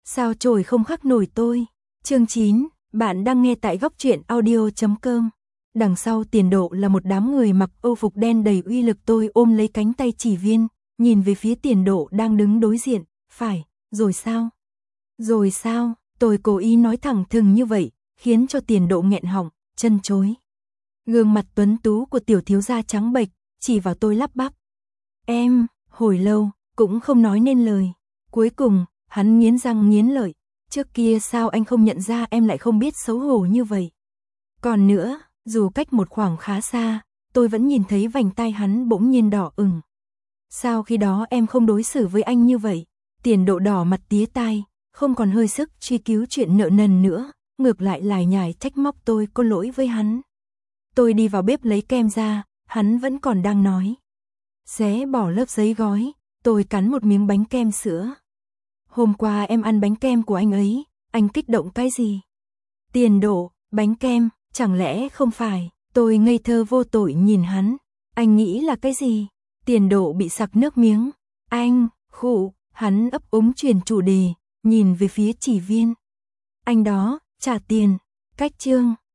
Sao chổi không khắc nổi tôi. Chương 9, bạn đang nghe tại góc truyện audio.com. Đằng sau Tiền Độ là một đám người mặc âu phục đen đầy uy lực. Tôi ôm lấy cánh tay Chỉ Viên, nhìn về phía Tiền Độ đang đứng đối diện. Phải, rồi sao? Rồi sao? Tôi cố ý nói thẳng thừng như vậy, khiến cho Tiền Độ nghẹn họng, chân chối. Gương mặt tuấn tú của tiểu thiếu gia trắng bệch, chỉ vào tôi lắp bắp. Em, hồi lâu, cũng không nói nên lời. Cuối cùng, hắn nghiến răng nghiến lợi. Trước kia sao anh không nhận ra em lại không biết xấu hổ như vậy? Còn nữa, dù cách một khoảng khá xa, tôi vẫn nhìn thấy vành tai hắn bỗng nhiên đỏ ửng. Sao khi đó em không đối xử với anh như vậy? Tiền Độ đỏ mặt tía tai, không còn hơi sức truy cứu chuyện nợ nần nữa, ngược lại lải nhải trách móc tôi có lỗi với hắn. Tôi đi vào bếp lấy kem ra, hắn vẫn còn đang nói. Xé bỏ lớp giấy gói, tôi cắn một miếng bánh kem sữa. Hôm qua em ăn bánh kem của anh ấy, anh kích động cái gì? Tiền Độ, bánh kem, chẳng lẽ không phải? Tôi ngây thơ vô tội nhìn hắn. Anh nghĩ là cái gì? Tiền Độ bị sặc nước miếng. Anh, khụ, hắn ấp úng chuyển chủ đề, nhìn về phía Chỉ Viên. Anh đó, trả tiền. Cách chương.